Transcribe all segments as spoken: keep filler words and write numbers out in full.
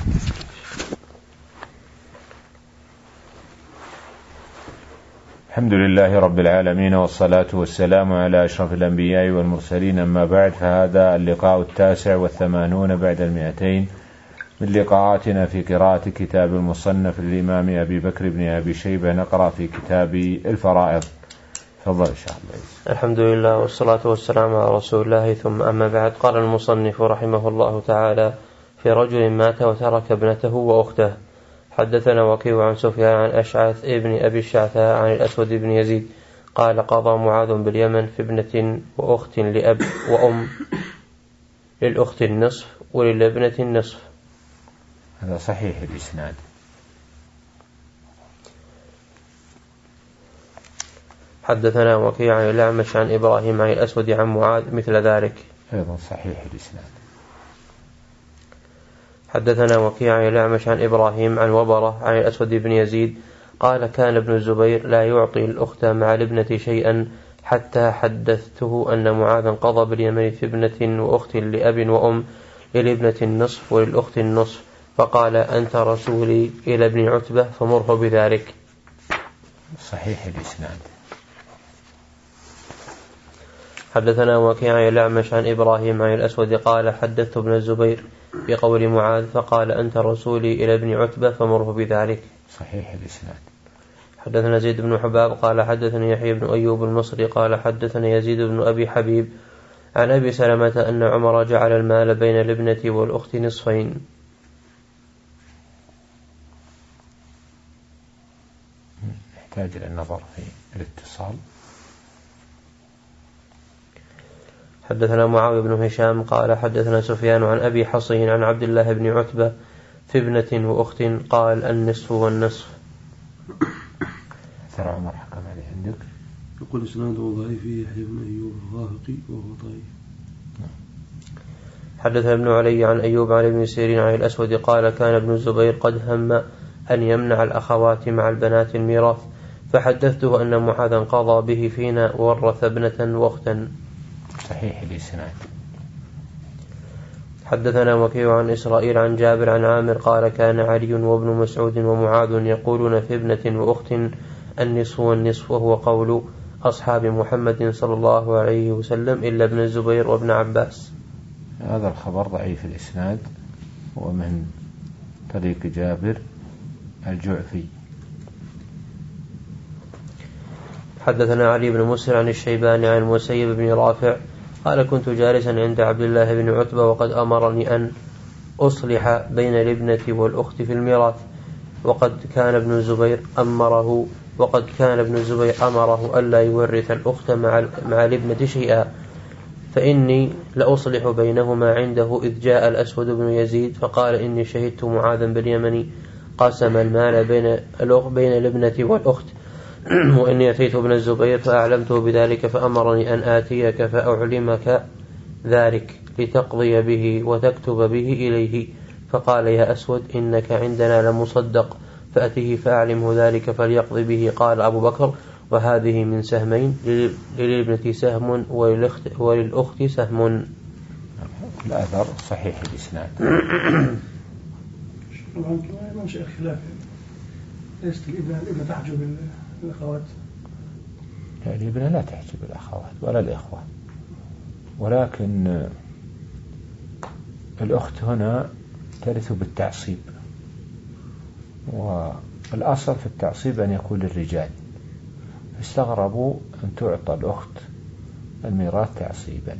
الحمد لله رب العالمين، والصلاة والسلام على أشرف الأنبياء والمرسلين، أما بعد، فهذا اللقاء التاسع والثمانون بعد المئتين من لقاءاتنا في قراءة كتاب المصنف للإمام أبي بكر بن أبي شيبة. نقرأ في كتاب الفرائض. تفضل إن شاء الله. الحمد لله والصلاة والسلام على رسول الله، ثم أما بعد. قال المصنف رحمه الله تعالى: في رجل مات وترك ابنته وأخته. حدثنا وكيع عن سفيان عن أشعث ابن أبي الشعثاء عن الأسود بن يزيد قال: قضى معاذ باليمن في ابنة وأخت لأب وأم، للأخت النصف وللابنة النصف. هذا صحيح الإسناد. حدثنا وكيع عن الأعمش عن إبراهيم عن الأسود عن معاذ مثل ذلك، أيضا صحيح الإسناد. حدثنا وكيع عن الأعمش عن إبراهيم عن وبرة عن الأسود بن يزيد قال: كان ابن الزبير لا يعطي الأخت مع الابنة شيئا حتى حدثته أن معاذا قضى باليمن في ابنة وأخت لأب وأم، للابنة النصف وللأخت النصف، فقال: أنت رسولي إلى ابن عتبة فمره بذلك. صحيح الإسناد. حدثنا وكيع عن الأعمش عن إبراهيم عن الأسود قال: حدثت ابن الزبير بقول معاذ فقال: أنت رسولي إلى ابن عتبة فمره بذلك. صحيح الإسناد. حدثنا زيد بن حباب قال: حدثني يحيى بن أيوب المصري قال: حدثني يزيد بن أبي حبيب عن أبي سلمة أن عمر جعل المال بين الابنة والأخت نصفين. يحتاج إلى النظر في الاتصال. حدثنا معاوية بن هشام قال: حدثنا سفيان عن أبي حصين عن عبد الله بن عتبة في ابنة وأخت قال: النصف والنصف. ترى عمر حكم عليه عندك؟ يقول إسناده ضعيف، يحيى بن أيوب الغافقي وهو ضعيف. حدثنا ابن علي عن أيوب عن ابن سيرين عن الأسود قال: كان ابن الزبير قد هم أن يمنع الأخوات مع البنات الميراث، فحدثته أن معاذا قضى به فينا ورث ابنة وأختا. صحيح الإسناد. حدثنا وكيع عن إسرائيل عن جابر عن عامر قال: كان علي وابن مسعود ومعاذ يقولون في ابنة وأخت النصف والنصف، وهو قول أصحاب محمد صلى الله عليه وسلم إلا ابن الزبير وابن عباس. هذا الخبر ضعيف الإسناد، ومن طريق جابر الجعفي. حدثنا علي بن مسر عن الشيباني عن المسيب بن رافع قال: كنت جالسا عند عبد الله بن عتبة وقد أمرني أن أصلح بين الابنة والأخت في الميراث، وقد كان ابن الزبير أمره وقد كان ابن الزبير أمره ألا يورث الأخت مع مع الابنة شيئا، فإني لأصلح بينهما عنده، إذ جاء الأسود بن يزيد فقال: إني شهدت معاذا باليمن قسم المال بين بين الابنة والأخت، وإني أتيت ابن الزبير فأعلمته بذلك، فأمرني أن آتيك فأعلمك ذلك لتقضي به وتكتب به إليه، فقال: يا أسود إنك عندنا لمصدق، فأته فأعلمه ذلك فليقضي به. قال أبو بكر: وهذه من سهمين، للابنة سهم وللأخت سهم. الأثر صحيح الإسناد. ما شيء خلاف، ليست الابنة تحجب الأخوات؟ لا، الابنة لا تحجب الأخوات ولا الإخوة، ولكن الأخت هنا ترث بالتعصيب، والأصل في التعصيب أن يكون للرجال، فاستغربوا أن تعطى الأخت الميراث تعصيبا.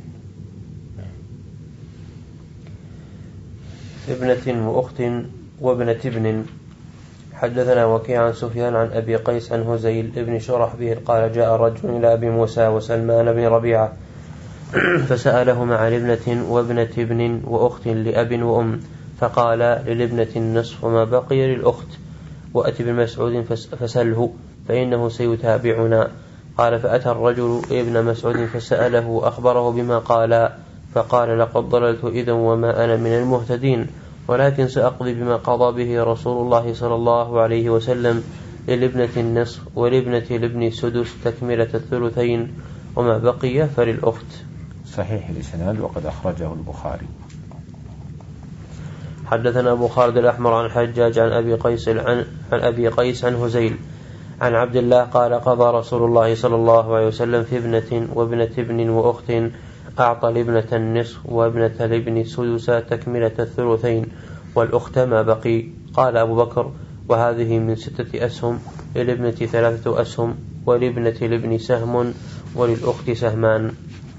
ابنة وأخت وابنة ابن. حدثنا وكيع عن سفيان عن أبي قيس عن هزيل ابن شرحبيل قال: جاء رجل إلى أبي موسى وسلمان بن ربيعة فسألهما عن ابنة وابنة ابن وأخت لأب وأم، فقال: للابنة النصف وما بقي للأخت، وأتي بمسعود فسله فإنه سيتابعنا. قال: فأتى الرجل ابن مسعود فسأله أخبره بما قال، فقال: لقد ضللت إذا وما أنا من المهتدين، ولكن سأقضي بما قضى به رسول الله صلى الله عليه وسلم، للابنة النصف ولابنة الابن السدس تكملة الثلثين، وما بقي فللأخت. صحيح الإسناد، وقد أخرجه البخاري. حدثنا أبو خالد الأحمر عن حجاج عن أبي قيس عن, عن أبي قيس عن هزيل عن عبد الله قال قضى رسول الله صلى الله عليه وسلم في ابنة وابنة ابن وأخت أعطى الابنة النصف وابنة الابن سدس تكملة الثلثين والأخت ما بقي. قال أبو بكر وهذه من ستة أسهم، للابنة ثلاثة أسهم ولابنة الابن سهم وللأخت سهمان.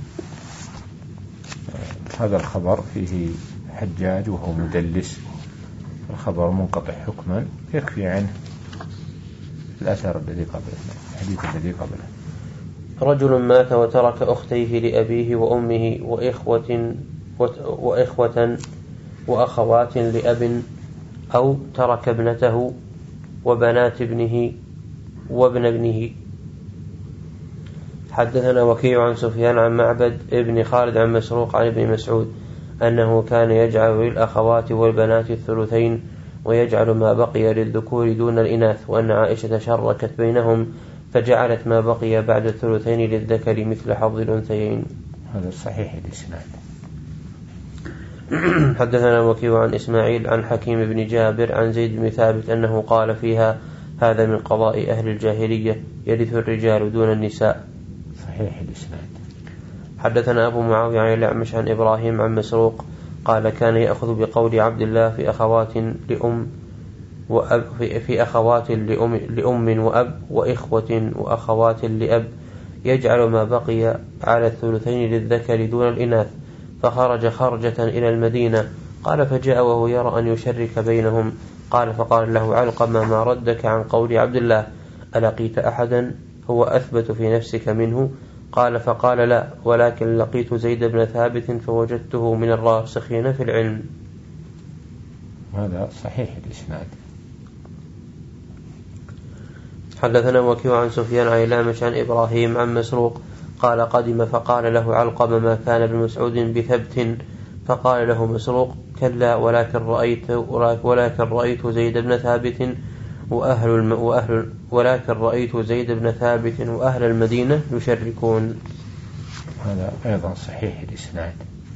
هذا الخبر فيه حجاج وهو مدلس، الخبر منقطع حكما، يكفي عنه الأثر الذي قبله، الحديث الذي قبله. رجل مات وترك أختيه لأبيه وأمه وإخوة وإخوة وأخوات لأب، أو ترك ابنته وبنات ابنه وابن ابنه. حدثنا وكيع عن سفيان عن معبد ابن خالد عن مسروق عن ابن مسعود أنه كان يجعل للأخوات والبنات الثلثين ويجعل ما بقي للذكور دون الإناث، وأن عائشة شركت بينهم فجعلت ما بقي بعد الثلثين للذكر مثل حظ الأنثيين. هذا صحيح الإسناد. حدثنا وكيع عن إسماعيل عن حكيم بن جابر عن زيد بن ثابت أنه قال فيها هذا من قضاء أهل الجاهلية يرث الرجال دون النساء. صحيح الإسناد. حدثنا أبو معاوية عن الأعمش عن إبراهيم عن مسروق قال كان يأخذ بقول عبد الله في أخوات لأم وأب في, في أخوات لأم, لأم وأب وإخوة وأخوات لأب، يجعل ما بقي على الثلثين للذكر دون الإناث، فخرج خرجة إلى المدينة. قال فجاء وهو يرى أن يشرك بينهم، قال فقال له علقمة ما ردك عن قول عبد الله، ألقيت أحدا هو أثبت في نفسك منه؟ قال فقال لا، ولكن لقيت زيد بن ثابت فوجدته من الراسخين في العلم. هذا صحيح الإسناد. حدثنا وكيع عن سفيان عن الأعمش عن إبراهيم عن مسروق قال قدم فقال له علقمة ما كان ابن مسعود بثبت، فقال له مسروق كلا، ولكن رأيت ولكن رأيت زيد بن ثابت وأهل الم وأهل ولكن رأيت زيد بن ثابت وأهل المدينة يشركون. هذا أيضا صحيح الإسناد.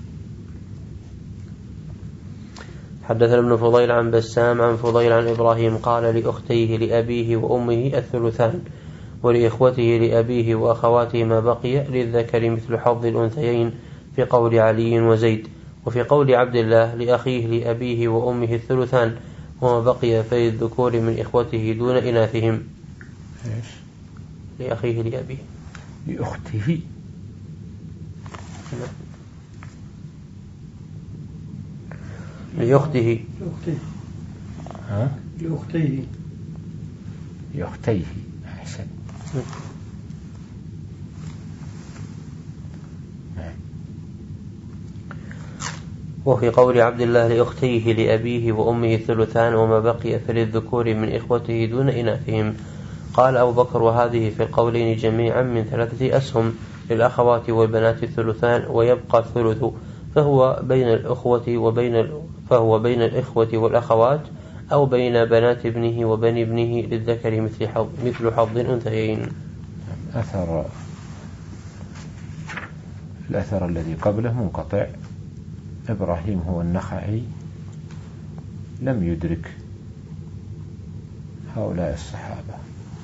حدثنا ابن فضيل عن بسام عن فضيل عن إبراهيم قال لأختيه لأبيه وأمه الثلثان، ولإخوته لأبيه وأخواته ما بقي للذكر مثل حظ الأنثيين في قول علي وزيد، وفي قول عبد الله لأخيه لأبيه وأمه الثلثان وما بقي فللذكور من إخوته دون إناثهم. إيش؟ لأخيه لأبيه لأخته لأخته ها؟ لأختيه لأختيه. أحسن. وفي قول عبد الله لأختيه لأبيه وأمه الثلثان وما بقي فللذكور من إخوته دون إناثهم. قال أبو بكر وهذه في القولين جميعا من ثلاثة أسهم، للأخوات والبنات الثلثان ويبقى الثلث، فهو بين الأخوة وبين فهو بين الإخوة والأخوات أو بين بنات ابنه وبني ابنه للذكر مثل حظ مثل حظ الأنثيين. أثر الأثر الذي قبله منقطع. إبراهيم هو النخعي لم يدرك هؤلاء الصحابة.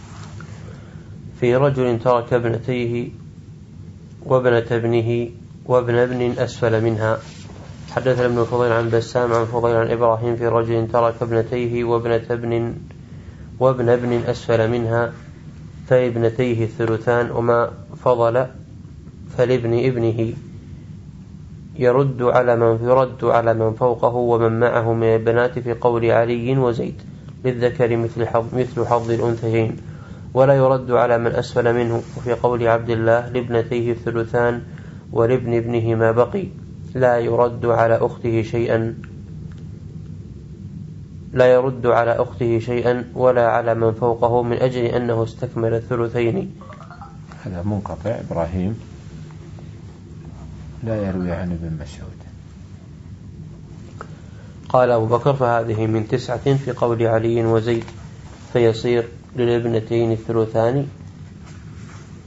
في رجل ترك ابنتيه وابنة ابنه وابن ابن أسفل منها. حدثنا ابن فضيل عن بسام عن فضيل عن إبراهيم في رجل ترك ابنتيه وابنة ابن وابن ابن أسفل منها، فابنتيه الثلثان وما فضل فلابن ابنه، يرد على من يرد على من فوقه ومن معه من البنات في قول علي وزيد للذكر مثل حظ مثل حظ الأنثيين، ولا يرد على من أسفل منه. وفي قول عبد الله لابنتيه الثلثان ولابن ابنه ما بقي، لا يرد على أخته شيئا لا يرد على أخته شيئا ولا على من فوقه من أجل أنه استكمل الثلثين. هذا منقطع. إبراهيم لا يروي عن ابن مسعود. قال أبو بكر فهذه من تسعة في قول علي وزيد، فيصير للابنتين الثلثان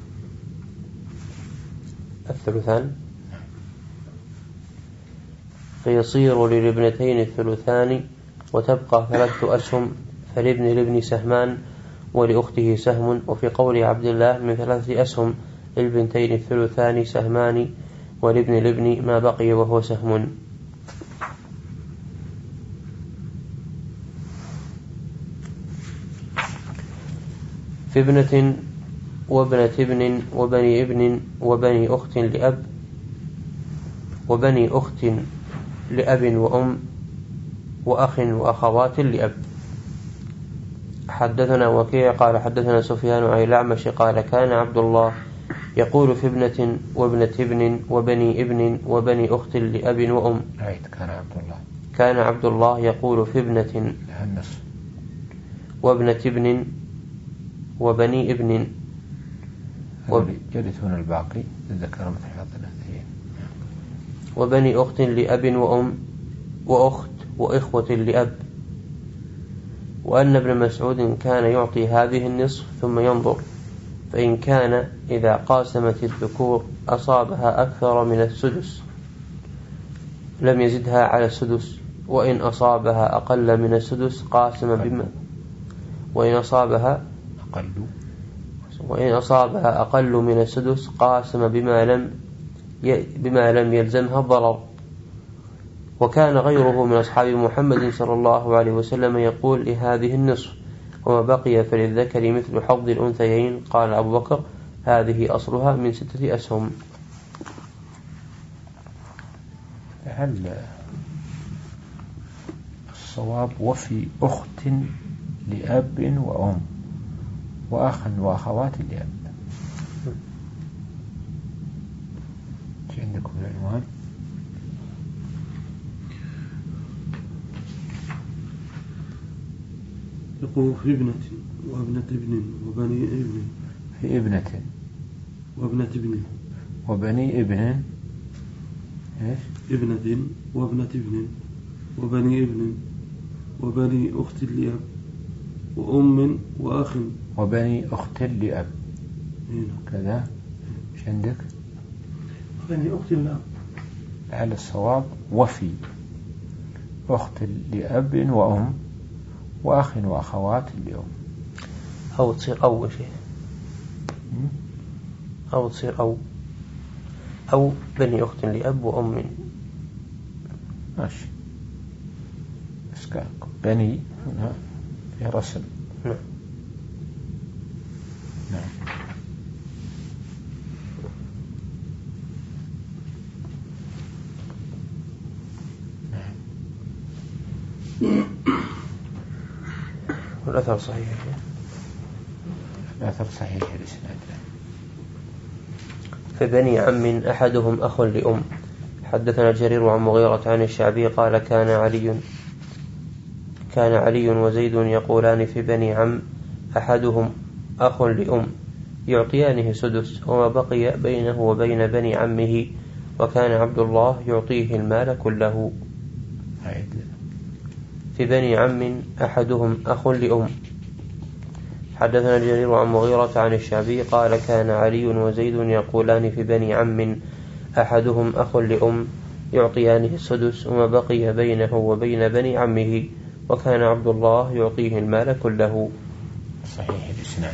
الثلثان فيصير للابنتين الثلثان وتبقى ثلاثة أسهم، فلابن الابن سهمان ولأخته سهم. وفي قول عبد الله من ثلاثة أسهم للبنتين الثلثان سهمان ولابن الابن ما بقي وهو سهم. في ابنة وابنة ابن وبني ابن وبني أخت لأب وبني أخت لأب وأم وأخ وأخوات لأب. حدثنا وكيع قال حدثنا سفيان عن الأعمش قال كان عبد الله يقول في ابنة وابنة ابن وبني ابن وبني أخت لأب وأم. كان عبد الله كان عبد الله يقول في ابنة وابنة ابن وبني ابن يرثون الباقي الذكر مثل حظ الأنثيين وبني أخت لأب وأم وأخت وإخوة لأب. وأن ابن مسعود كان يعطي هذه النصف ثم ينظر، فإن كان إذا قاسمت الذكور أصابها أكثر من السدس لم يزدها على السدس، وإن أصابها أقل من السدس قاسم بما وإن أصابها أقل وإن أصابها أقل من السدس قاسم بما لم بما لم يلزمها الضرر. وكان غيره من أصحاب محمد صلى الله عليه وسلم يقول لهذه النصف وما بقي فللذكر مثل حظ الأنثيين. قال أبو بكر هذه أصلها من ستة أسهم. هل الصواب وفي أخت لأب وأم وأخ وأخوات لأب؟ عندكم العنوان؟ يقول في ابنة وابنة ابن وبني ابن في ابنة وابنة ابن وبني ابن إيش؟ ابنة وابنة ابن وبني ابن وبني أخت لأب وأم وأخ وبني أخت لأب كذا. إيش عندك؟ بني أخت لأب. على الصواب وفي أخت لأب وأم وأخ وأخوات لأم. أو تصير أو شيء أو تصير أو أو بني أخت لأب وأم ماشي. بس كان بني هنا في رسم. نعم نعم. والأثر صحيح. الأثر صحيح الإسناد. فبني عم أحدهم أخ لأم. حدثنا جرير عن مغيرة عن الشعبي قال كان علي كان علي وزيد يقولان في بني عم أحدهم أخ لأم يعطيانه سدس وما بقي بينه وبين بني عمه، وكان عبد الله يعطيه المال كله. في بني عم أحدهم أخ لأم. حدثنا جرير عن مغيرة عن الشعبي قال كان علي وزيد يقولان في بني عم أحدهم أخ لأم يعطيانه السدس وما بقي بينه وبين بني عمه، وكان عبد الله يعطيه المال كله. صحيح الإسناد.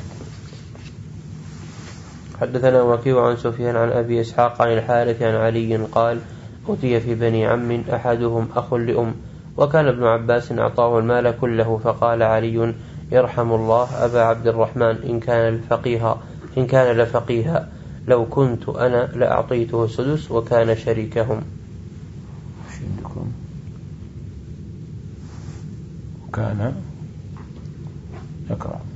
حدثنا وكيع عن سفيان عن أبي إسحاق عن الحارث عن علي قال أتي في بني عم أحدهم أخ لأم وكان ابن عباس أعطاه المال كله، فقال علي يرحم الله أبا عبد الرحمن إن كان الفقيه إن كان لفقيها لو كنت أنا لأعطيته السدس وكان شريكهم. عندكم وكان يقرأ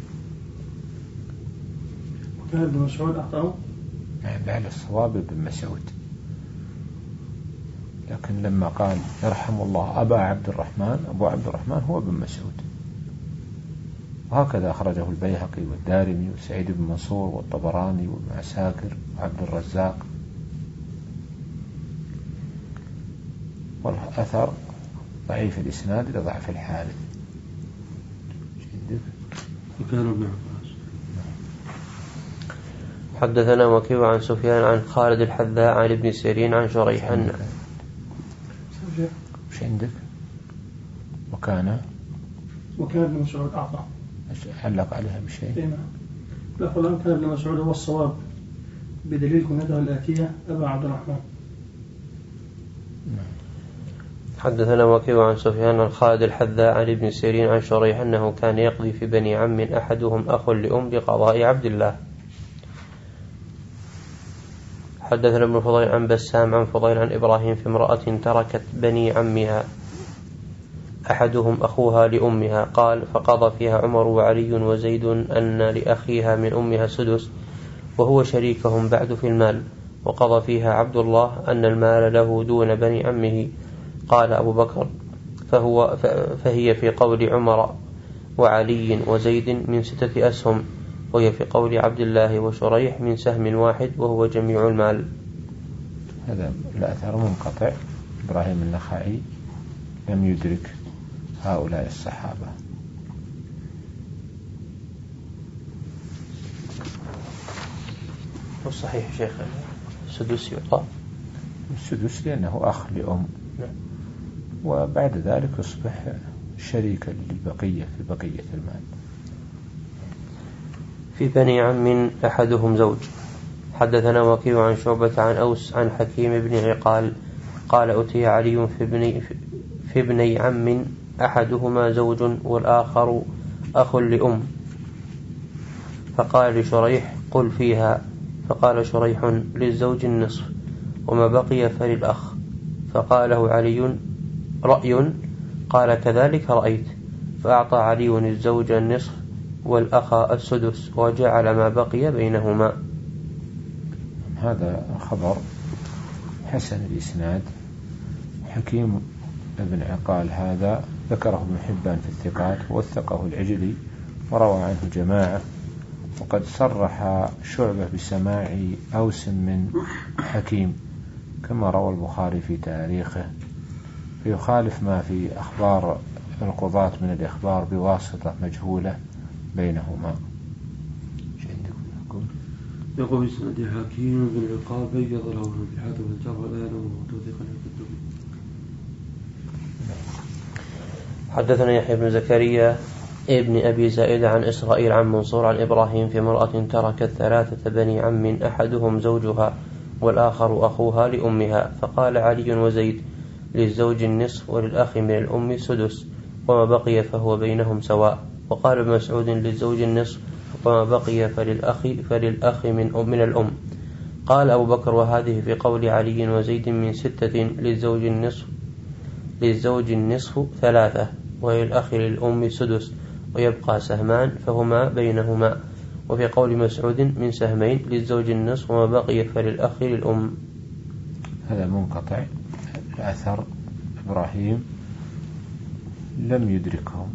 وكان ابن مسعود أعطاه على الصواب ابن مسعود، لكن لما قال يرحم الله أبا عبد الرحمن أبو عبد الرحمن هو ابن مسعود. وهكذا أخرجه البيهقي والدارمي وسعيد بن منصور والطبراني وابن عساكر وعبد الرزاق. والأثر ضعيف الإسناد لضعف الحارث. وكان ابن عباس. حدثنا وكيع عن سفيان عن خالد الحذاء عن ابن سيرين عن شريح أن مش عندك؟ وكان وكان ابن مسعود أعطى. علق عليها بشيء؟ نعم. لا فلان كان ابن مسعود هو الصواب بدليل كنيته الآتية أبا عبد الرحمن. حدثنا وكيع عن سفيان عن خالد الحذاء عن ابن سيرين عن شريح أنه كان يقضي في بني عم أحدهم أخ لأم لقضاء عبد الله. حدثنا ابن فضيل عن بسام عن فضيل عن إبراهيم في امرأة تركت بني عمها أحدهم أخوها لأمها قال فقضى فيها عمر وعلي وزيد أن لأخيها من أمها سدس وهو شريكهم بعد في المال، وقضى فيها عبد الله أن المال له دون بني عمه. قال أبو بكر فهو فهي في قول عمر وعلي وزيد من ستة أسهم، وهي في قول عبد الله وشريح من سهم واحد وهو جميع المال. هذا الأثر منقطع. إبراهيم النخعي لم يدرك هؤلاء الصحابة. والصحيح شيخ السدس يعطى السدس لأنه أخ لأم، وبعد ذلك يصبح شريكا للبقية في بقية المال. في بني عم أحدهم زوج. حدثنا وكيع عن شعبة عن أوس عن حكيم بن عقال قال أتي علي في ابني, في ابني عم أحدهما زوج والآخر أخ لأم، فقال لشريح قل فيها، فقال شريح للزوج النصف وما بقي فللأخ، فقال له علي رأي، قال كذلك رأيت، فأعطى علي الزوج النصف والأخ السدس وجعل ما بقي بينهما. هذا خبر حسن الإسناد. حكيم ابن عقال هذا ذكره ابن حبان في الثقات ووثقه العجلي وروى عنه جماعة، وقد صرح شعبة بسماع أوس من حكيم كما روى البخاري في تاريخه، فيخالف ما في أخبار القضاة من الإخبار بواسطة مجهولة بينهما. يقول بسند حكيم بن عقاب بيض له النبيحات والجر ولا يلومه توثيقا يكذب. حدثنا يحيى بن زكريا ابن أبي زائد عن إسرائيل عن منصور عن إبراهيم في امرأة تركت ثلاثة بني عم أحدهم زوجها والآخر أخوها لأمها، فقال علي وزيد للزوج النصف وللأخ من الأم سدس وما بقي فهو بينهم سواء. وقال ابن مسعود للزوج النصف وما بقي فللأخ, فللأخ من, من الأم. قال أبو بكر وهذه في قول علي وزيد من ستة للزوج النصف للزوج النصف ثلاثة وللأخ للأم سدس ويبقى سهمان فهما بينهما. وفي قول مسعود من سهمين للزوج النصف وما بقي فللأخ للأم. هذا منقطع الأثر. إبراهيم لم يدركهم.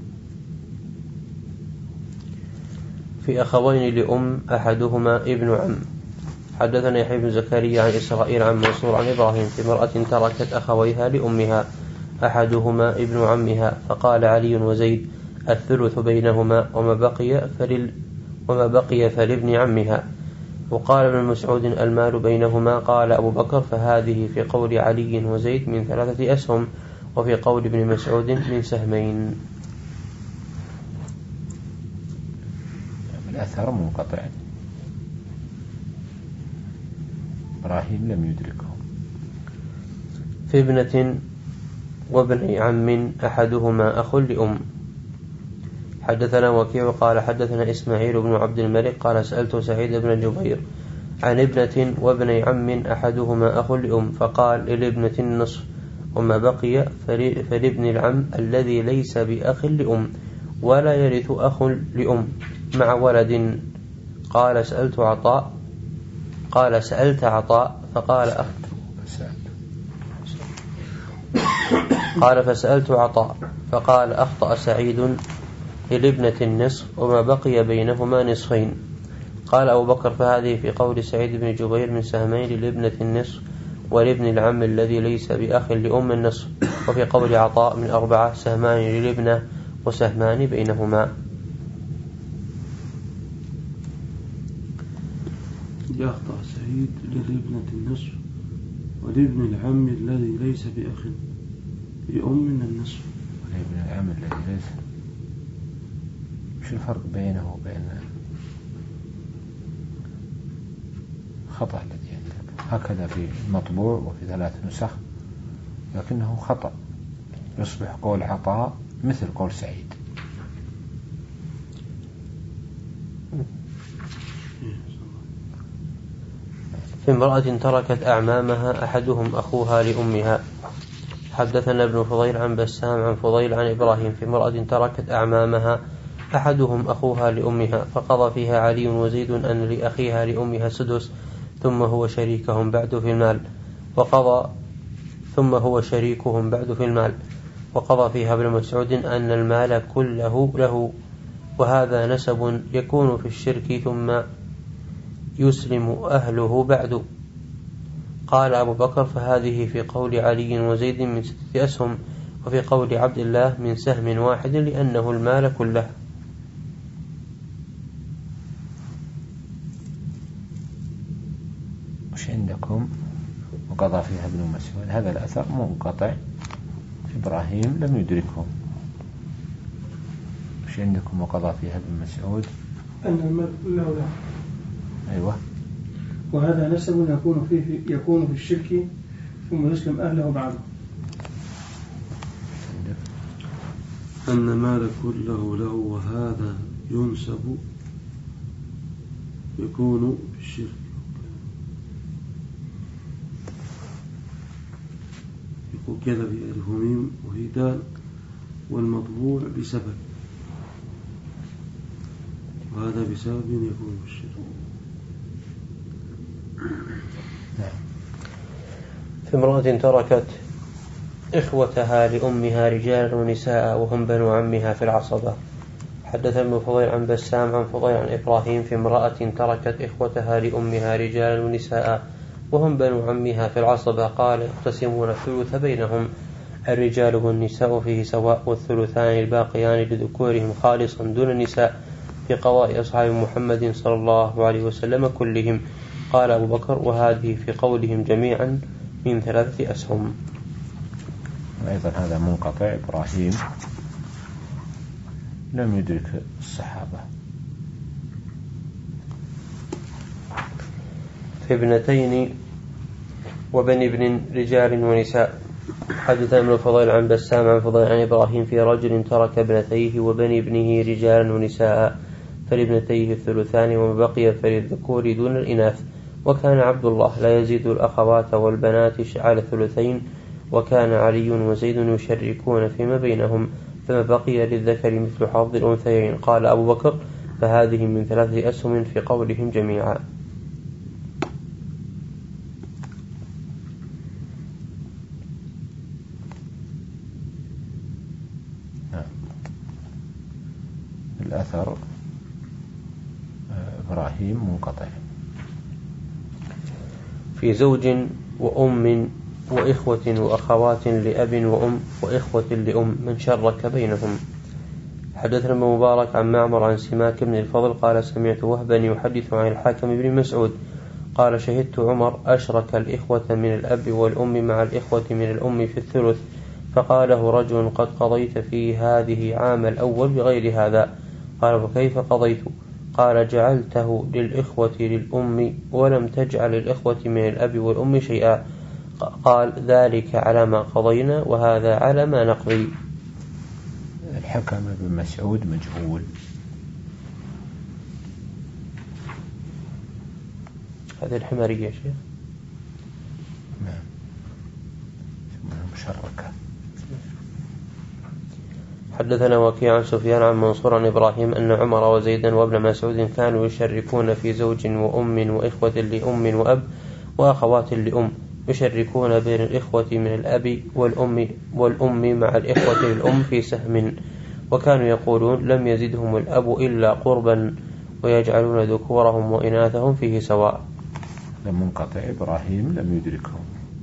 في أخوين لأم أحدهما ابن عم. حدثنا يحيى بن زكريا عن إسرائيل عن منصور عن إبراهيم في امرأة تركت أخويها لأمها أحدهما ابن عمها، فقال علي وزيد الثلث بينهما وما بقي فلل وما بقي فلابن عمها. وقال ابن مسعود المال بينهما. قال أبو بكر فهذه في قول علي وزيد من ثلاثة أسهم، وفي قول ابن مسعود من سهمين. الأثر منقطع. إبراهيم لم يدركهم. في ابنة وابن عم أحدهما أخ لأم. حدثنا وكيع قال حدثنا إسماعيل بن عبد الملك قال سألت سعيد بن جبير عن ابنة وابن عم أحدهما أخ لأم، فقال للابنة النصف وما بقي فلابن العم الذي ليس بأخ لأم ولا يرث أخ لأم مع ولد. قال سألت عطاء قال سألت عطاء فقال أخ قال فسألت عطاء فقال أخطأ سعيد للابنة النصف وما بقي بينهما نصفين. قال أبو بكر فهذه في قول سعيد بن جبير من سهمين للابنة النصف ولابن العم الذي ليس بأخ لأم النصف، وفي قول عطاء من أربعة سهمان للابنة وسهمان بينهما. يخطأ سعيد للابنة النصف ولابن العم الذي ليس بأخ لأم من النصف. ولابن العم الذي ليس. وش الفرق بينه وبين خطأ الذي عندك؟ هكذا في المطبوع وفي ثلاث نسخ لكنه خطأ، يصبح قول عطاء مثل قول سعيد. في امرأة تركت أعمامها أحدهم أخوها لأمها. حدثنا ابن فضيل عن بسام عن فضيل عن إبراهيم في امرأة تركت أعمامها أحدهم أخوها لأمها فقضى فيها علي وزيد أن لأخيها لأمها سدس ثم هو شريكهم بعد في المال وقضى ثم هو شريكهم بعد في المال وقضى فيها ابن مسعود أن المال كله له، وهذا نسب يكون في الشرك ثم يسلم أهله بعد. قال أبو بكر فهذه في قول علي وزيد من ستة أسهم، وفي قول عبد الله من سهم واحد لأنه المال كله. وش عندكم؟ وقضى فيها ابن مسعود، هذا الأثر منقطع، إبراهيم لم يدركه. وش عندكم؟ وقضى فيها ابن مسعود أن المال كله له. أيوة. وهذا نسب يكون فيه يكون في الشرك ثم يسلم أهله بعده. أن المال كله له وهذا ينسب يكون في الشرك يقول كذا بألف وميم وهدال والمطبوع بسبب، وهذا بسبب يكون في الشرك. في امرأة تركت إخوتها لأمها رجالا ونساء وهم بنو عمها في العصبة. حدث ابن فضيل عن بسام عن فضيل عن إبراهيم في امرأة تركت إخوتها لأمها رجالا ونساء وهم بنو عمها في العصبة قال يقتسمون الثلث بينهم، الرجال والنساء فيه سواء والثلثان الباقيان لذكورهم خالصا دون النساء في قضاء أصحاب محمد صلى الله عليه وسلم كلهم. قال أبو بكر وهذه في قولهم جميعا من ثلاثة أسهم. أيضا هذا منقطع، إبراهيم لم يدرك الصحابة. في ابنتين وبن ابن رجال ونساء. حدث ابن الفضيل عن بسام عن فضيل عن إبراهيم في رجل ترك ابنتيه وبن ابنه رجالا ونساء فلابنتيه الثلثان وما بقي فللذكور دون الإناث. وكان عبد الله لا يزيد الأخوات والبنات على الثلثين، وكان علي وزيد يشركون فيما بينهم، فما بقي للذكر مثل حظ الأنثيين. قال أبو بكر فهذه من ثلاثة أسهم في قولهم جميعا. الأثر إبراهيم منقطع. في زوج وأم وإخوة وأخوات لأب وأم وإخوة لأم من شرك بينهم. حدثنا ابن مبارك عن معمر عن سماك بن الفضل قال سمعت وهبا يحدث عن الحاكم بن مسعود قال شهدت عمر أشرك الإخوة من الأب والأم مع الإخوة من الأم في الثلث، فقاله رجل قد قضيت في هذه عام الأول بغير هذا. قال فكيف قضيت؟ قال جعلته للإخوة للأم ولم تجعل الإخوة من الأب والأم شيئا. قال ذلك على ما قضينا وهذا على ما نقضي. الحكم بن مسعود مجهول. هذه الحمارية يا شيخ. نعم مشركة. حدثنا وكيع عن سفيان عن منصور عن إبراهيم أن عمر وزيدا وابن مسعود كانوا يشركون في زوج وأم وإخوة لأم وأب وأخوات لأم، يشركون بين الإخوة من الأب والأم والأم مع الإخوة للأم في سهم، وكانوا يقولون لم يزدهم الأب إلا قربا ويجعلون ذكورهم وإناثهم فيه سواء. لم منقطع، إبراهيم لم يدركه.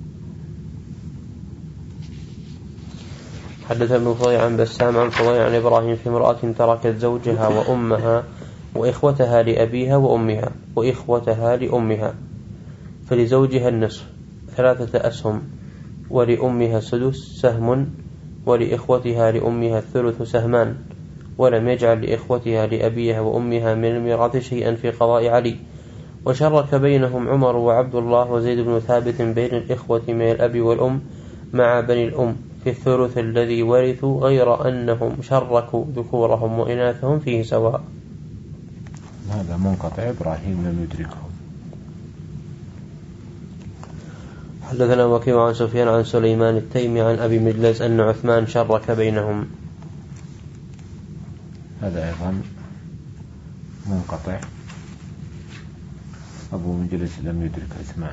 حدث ابن فضيل عن بسام عن فضيل عن إبراهيم في امرأة تركت زوجها وأمها وإخوتها لأبيها وأمها وإخوتها لأمها، فلزوجها النصف ثلاثة أسهم ولأمها سدس سهم ولإخوتها لأمها الثلث سهمان، ولم يجعل لإخوتها لأبيها وأمها من الميراث شيئا في قضاء علي. وشرك بينهم عمر وعبد الله وزيد بن ثابت بين الإخوة من الأب والأم مع بني الأم في الثلث الذي ورثوا، غير أنهم شركوا ذكورهم وإناثهم فيه سواء. هذا منقطع إبراهيم لم يدركه. حدثنا وكيع عن سفيان عن سليمان التيمي عن أبي مجلس أن عثمان شرك بينهم. هذا أيضا منقطع، أبو مجلس لم يدرك عثمان.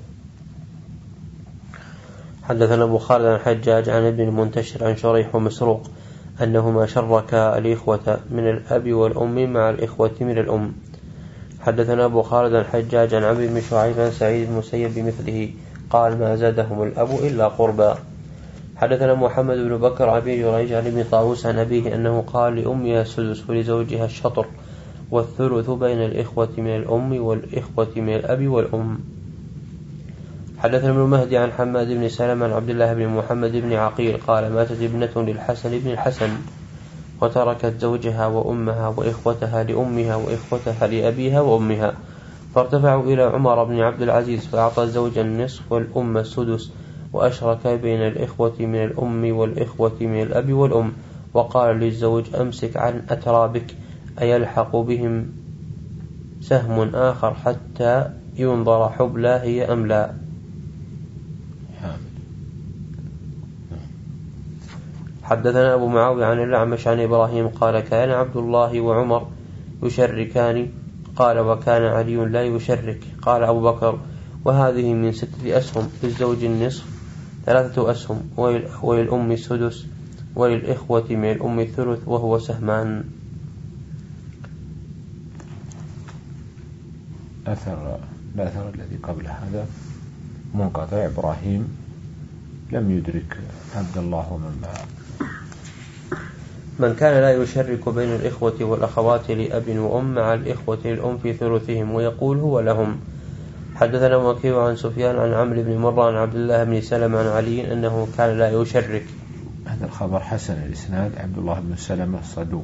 حدثنا أبو خالد عن حجاج عن ابن المنتشر عن شريح ومسروق أنهما شركا الإخوة من الأب والأم مع الإخوة من الأم. حدثنا أبو خالد عن حجاج عن عمرو بن شعيب عن سعيد بن المسيب بمثله قال ما زادهم الأب إلا قربا. حدثنا محمد بن بكر عن أبي جريج عن ابن طاووس عن أبيه أنه قال لأمها السدس ولزوجها الشطر، والثلث بين الإخوة من الأم والإخوة من الأب والأم. حدثنا ابن مهدي عن حماد بن سلمة عن عبد الله بن محمد بن عقيل قال ماتت ابنة للحسن بن الحسن وتركت زوجها وأمها وإخوتها لأمها وإخوتها لأبيها وأمها، فارتفعوا إلى عمر بن عبد العزيز فأعطى الزوج النصف والأم السدس، وأشرك بين الإخوة من الأم والإخوة من الأب والأم، وقال للزوج أمسك عن أترابك أيلحق بهم سهم آخر حتى ينظر حبلا هي أم لا. حدثنا أبو معاوية عن الأعمش عن إبراهيم قال كان عبد الله وعمر يشركان، قال وكان علي لا يشرك. قال أبو بكر وهذه من ستة أسهم، للزوج النصف ثلاثة أسهم، وللأم السدس، وللإخوة من الأم الثلث وهو سهمان. أثر الأثر الذي قبل هذا منقطع إبراهيم لم يدرك عبد الله ومن معه. من كان لا يشرك بين الإخوة والأخوات لأب وأم مع الإخوة للأم في ثلثهم ويقول هو لهم. حدثنا وكيع عن سفيان عن عمرو بن مرة عن عبد الله بن سلمة عن علي أنه كان لا يشرك. هذا الخبر حسن الإسناد، عبد الله بن سلمة صدوق.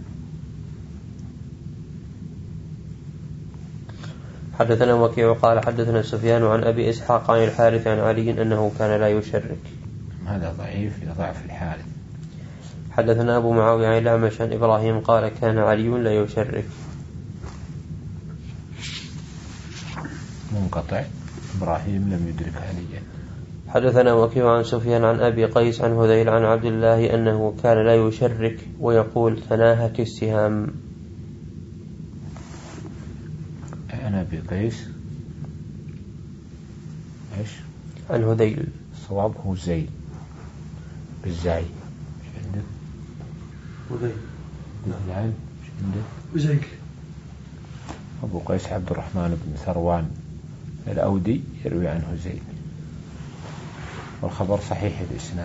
حدثنا وكيع قال حدثنا سفيان عن أبي إسحاق عن الحارث عن علي أنه كان لا يشرك. هذا ضعيف لضعف الحارث. حدثنا أبو معاوية عن الأعمش عن إبراهيم قال كان علي لا يشرك. منقطع إبراهيم لم يدرك عليا. حدثنا وكيع عن سفيان عن أبي قيس عن هذيل عن عبد الله أنه كان لا يشرك ويقول تناهت السهام. عن أبي قيس إيش؟ عن هذيل. الصواب هو زيد بالزاي. إيش عندك؟ هذيل. نعم. إيش عندك؟ وزيك. أبو قيس عبد الرحمن بن ثروان الأودي يروي عنه زيد، والخبر صحيح الإسناد.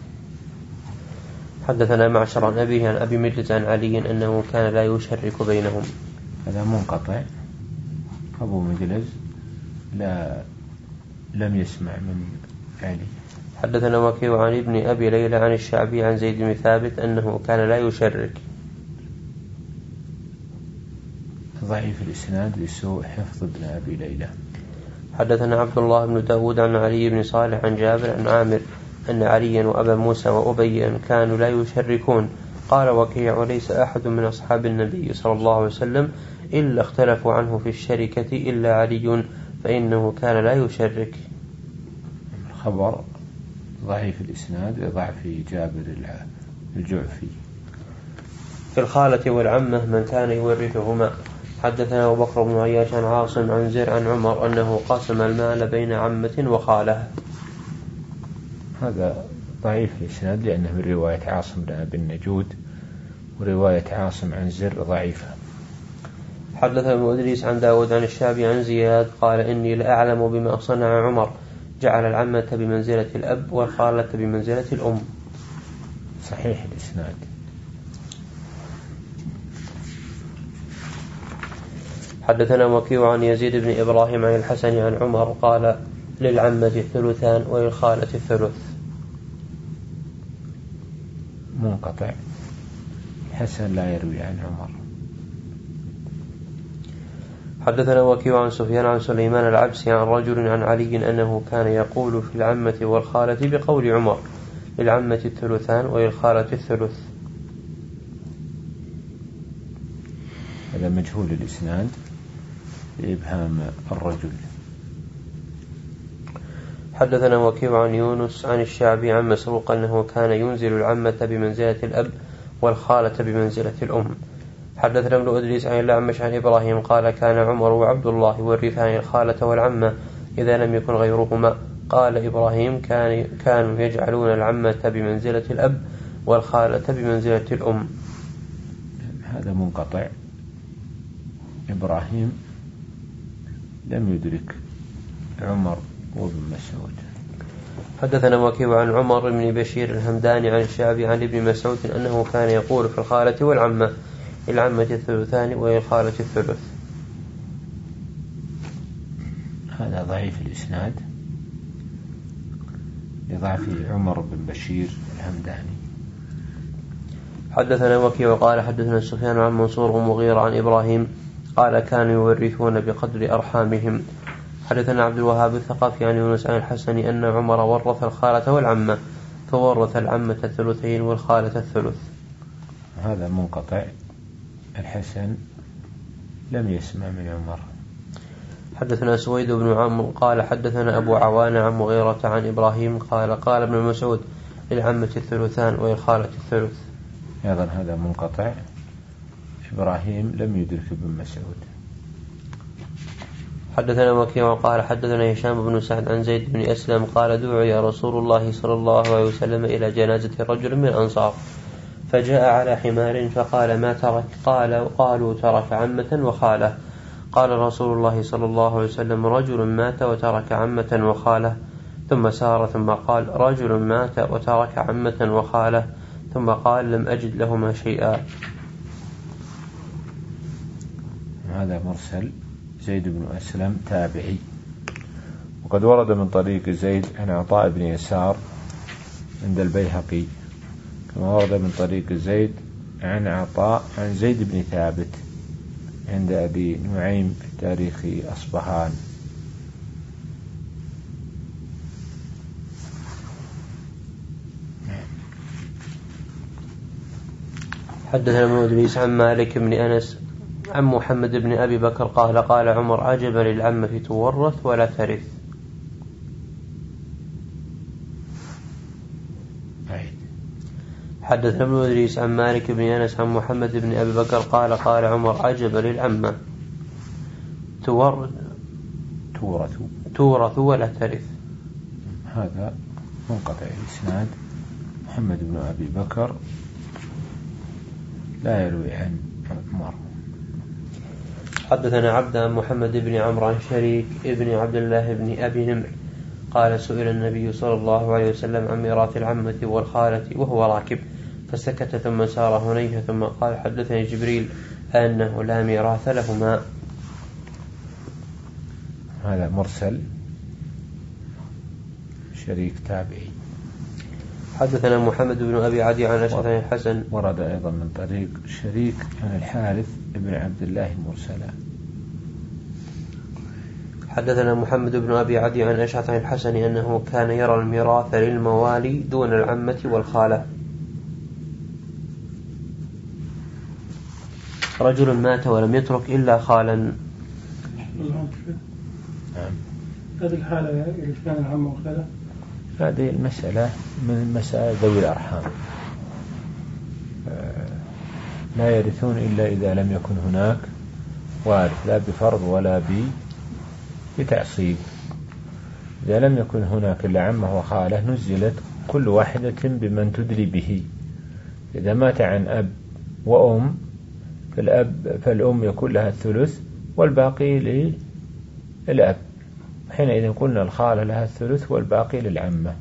حدثنا معشر عن أبيه عن أبي مجلس عن علي أنه كان لا يشرك بينهم. هذا منقطع، أبو مجلس لا لم يسمع من علي. حدثنا وكيع عن ابن أبي ليلى عن الشعبي عن زيد بن ثابت أنه كان لا يشرك. ضعيف الإسناد لسوء حفظ ابن أبي ليلى. حدثنا عبد الله بن داود عن علي بن صالح عن جابر عن عامر أن عليا وأبا موسى وأبيا كانوا لا يشركون. قال وكيع وليس أحد من أصحاب النبي صلى الله عليه وسلم إلا اختلفوا عنه في الشركة إلا علي فإنه كان لا يشرك. خبر ضعيف الإسناد لضعف جابر الجعفي. في الخالة والعمة من كان يورثهما. حدثنا أبو بكر بن عياش عن عاصم عن زر عن عمر أنه قاسم المال بين عمة وخالة. هذا ضعيف الإسناد لأنه من رواية عاصم بن أبي النجود، ورواية عاصم عن زر ضعيفة. حدثنا ابن إدريس عن داود عن الشعبي عن زياد قال إني لأعلم بما صنع عمر، جعل العمة بمنزلة الأب والخالة بمنزلة الأم. صحيح الإسناد. حدثنا وكيع عن يزيد بن إبراهيم عن الحسن عن عمر قال للعمة الثلثان وللخالة الثلث. منقطع. حسن لا يروي عن عمر. حدثنا وكيع عن سفيان عن سليمان العبسي عن رجل عن علي أنه كان يقول في العمة والخالة بقول عمر: للعمة الثلثان وللخالة الثلث. هذا مجهول الإسناد بإبهام الرجل. حدثنا وكيع عن يونس عن الشعبي عن مسروق أنه كان ينزل العمة بمنزلة الأب والخالة بمنزلة الأم. حدثنا ابن أدريس عن الأعمش عن إبراهيم قال: كان عمر وعبد الله يورثان الخالة والعمة إذا لم يكن غيرهما. قال إبراهيم: كان كانوا يجعلون العمة بمنزلة الأب والخالة بمنزلة الأم. هذا منقطع. إبراهيم لم يدرك عمر وابن مسعود. حدثنا وكيع عن عمر بن بشير الهمداني عن الشعبي عن ابن مسعود أنه كان يقول في الخالة والعمة: العمة الثلثان والخالة الثلث. هذا ضعيف الإسناد لضعف عمر بن بشير الهمداني. حدثنا وكيع قال: حدثنا سفيان عن منصور ومغيرة عن إبراهيم قال: كانوا يورثون بقدر أرحامهم. حدثنا عبد الوهاب الثقفي عن يونس عن الحسن أن عمر ورث الخالة والعمة فورث العمة الثلثين والخالة الثلث. هذا منقطع. الحسن لم يسمع من عمر. حدثنا سويد بن عمرو قال: حدثنا أبو عوان عن مغيرة عن إبراهيم قال: قال ابن مسعود: للعمة الثلثان والخالة الثلث. أيضا هذا منقطع. إبراهيم لم يدرك ابن مسعود. حدثنا وكيع قال: حدثنا هشام بن سعد عن زيد بن أسلم قال: دعي رسول الله صلى الله عليه وسلم إلى جنازة رجل من الأنصار فجاء على حمار فقال: ما ترك؟ قال قالوا: ترك عمة وخالة. قال رسول الله صلى الله عليه وسلم: رجل مات وترك عمة وخالة. ثم سار ثم قال: رجل مات وترك عمة وخالة. ثم قال: لم أجد لهما شيئا. هذا مرسل. زيد بن أسلم تابعي، وقد ورد من طريق زيد عن عطاء بن يسار عند البيهقي، كما ورد من طريق زيد عن عطاء عن زيد بن ثابت عند أبي نعيم في تاريخ أصبهان. حدثنا ابن إدريس عن مالك بن أنس عن محمد بن أبي بكر قال: قال عمر: عجبا للعمة تورث ولا ترث. حدثنا ابن إدريس عن مالك بن أنس عن محمد بن أبي بكر قال: قال عمر: عجبا للعمة تورث تورث تورث ولا ترث. هذا منقطع الإسناد. محمد بن أبي بكر لا يروي عن عمر. حدثنا عبد عن محمد بن عمرو عن شريك ابن عبد الله بن أبي نمر قال: سئل النبي صلى الله عليه وسلم عن ميراث العمة والخالة وهو راكب فسكت ثم سار هنيه ثم قال: حدثني جبريل أنه لا ميراث لهما. هذا مرسل. شريك تابعي. حدثنا محمد بن أبي عدي عن أشعث الحسن. ورد أيضا من طريق شريك عن الحارث بن عبد الله مرسلا. حدثنا محمد بن أبي عدي عن أشعث الحسن أنه كان يرى الميراث للموالي دون العمة والخالة. رجل مات ولم يترك إلا خالا. نعم. هذه الحالة اللي كان العمة والخالة، هذه المسألة من مسائل ذوي الأرحام، لا يرثون إلا إذا لم يكن هناك وارث لا بفرض ولا بتعصيب. إذا لم يكن هناك إلا عمه وخالة نزلت كل واحدة بمن تدري به. إذا مات عن أب وأم فالأب فالأم يكون لها الثلث والباقي للأب، حينئذ قلنا الخالة لها الثلث والباقي للعمة.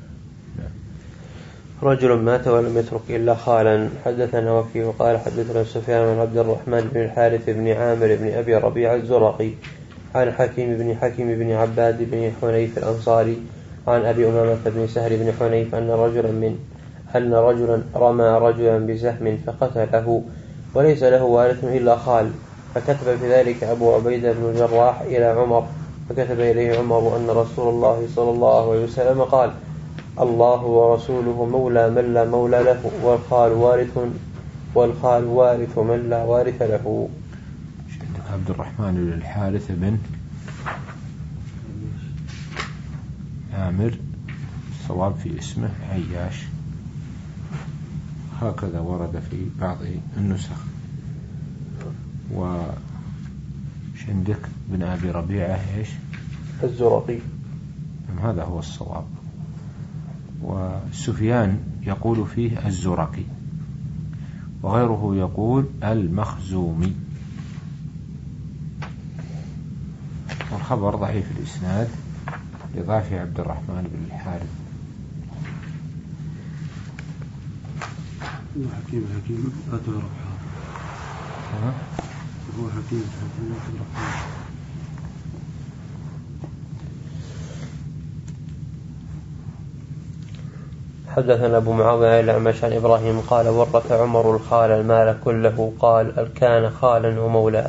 رجل مات ولم يترك إلا خالا. حدثنا وكيع وقال: حدثنا سفيان بن عبد الرحمن بن الحارث بن عامر بن أبي ربيع الزرقي عن حكيم بن حكيم بن عباد بن حنيف الأنصاري عن أبي أمامة بن سهل بن حنيف أن رجلا من أن رجلا رمى رجلا بسهم فقتله وليس له وارث إلا خال، فكتب في ذلك أبو عبيدة بن الجراح إلى عمر، فكتب إليه عمر أن رسول الله صلى الله عليه وسلم قال: الله ورسوله مولى من لا مولى له، والخال وارث والخال وارث من لا وارث له. عبد الرحمن بن الحارث بن عامر، الصواب في اسمه عياش، هكذا ورد في بعض النسخ. وش عندك؟ بن أبي ربيعة إيش؟ الزرقي، هذا هو الصواب. وسفيان يقول فيه الزرقي، وغيره يقول المخزومي، والخبر ضعيف الإسناد لضعف عبد الرحمن بن الحارث. هو حكيم حكيم لا تغرق حاضر. هو حكيم حكيم لا تغرق حاضر. حدثنا أبو معاوية الأعمش عن إبراهيم قال: ورث عمر الخال المال كله، قال: كان خالا ومولى.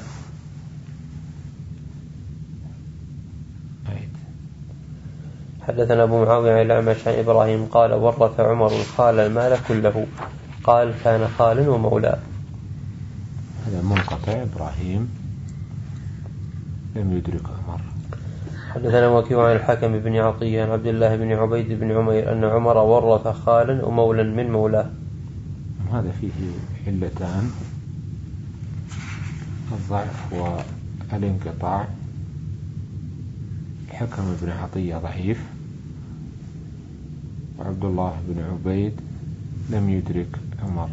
حدثنا أبو معاوية الأعمش عن إبراهيم قال: ورث عمر الخال المال كله، قال: كان خالا ومولى. هذا منقطع، إبراهيم لم يدرك عمر. حدثنا وكيع عن الحكم بن عطية عن عبد الله بن عبيد بن عمير أن عمر ورث خالا ومولا من مولاه. هذا فيه علتان: الضعف والانقطاع. الحكم بن عطية ضعيف، وعبد الله بن عبيد لم يدرك عمر.